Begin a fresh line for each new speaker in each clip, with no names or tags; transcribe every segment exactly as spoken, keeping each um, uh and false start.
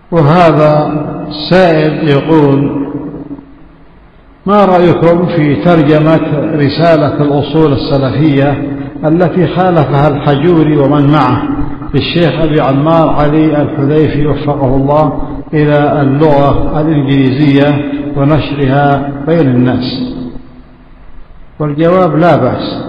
وهذا السائل يقول: ما رأيكم في ترجمة رسالة الأصول السلفية التي خالفها الحجوري ومن معه للشيخ أبي عمار علي الحذيفي وفقه الله إلى اللغة الإنجليزية ونشرها بين الناس؟ والجواب: لا بأس.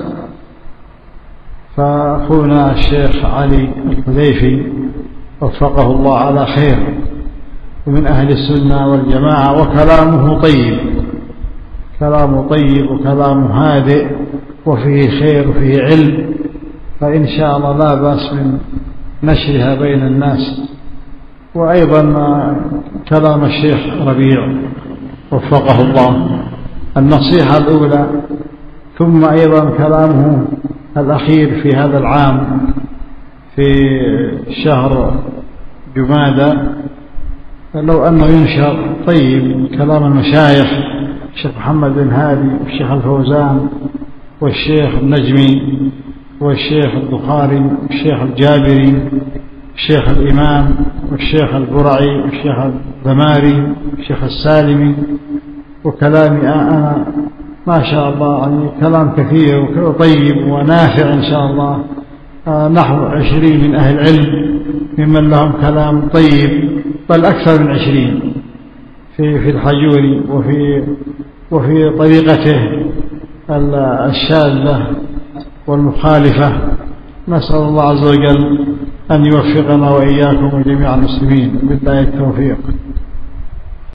فأخونا الشيخ علي الحذيفي وفقه الله على خير ومن أهل السنة والجماعة، وكلامه طيب، كلامه طيب وكلامه هادئ وفيه خير وفيه علم، فإن شاء الله لا بأس من نشرها بين الناس. وأيضا كلام الشيخ ربيع وفقه الله النصيحة الأولى، ثم أيضا كلامه الأخير في هذا العام في شهر جمادى، لو أنه ينشر طيب كلام المشايخ الشيخ محمد بن هادي والشيخ الفوزان والشيخ النجمي والشيخ البخاري والشيخ الجابري والشيخ الإمام والشيخ البرعي والشيخ الدماري والشيخ السالمي، وكلامي أنا ما شاء الله يعني كلام كثير وطيب ونافع إن شاء الله. نحو عشرين من أهل العلم ممن لهم كلام طيب، بل أكثر من عشرين في في الحجوري وفي وفي طريقته الشاذة والمخالفة. نسأل الله عز وجل أن يوفقنا وإياكم وجميع المسلمين، بالله التوفيق.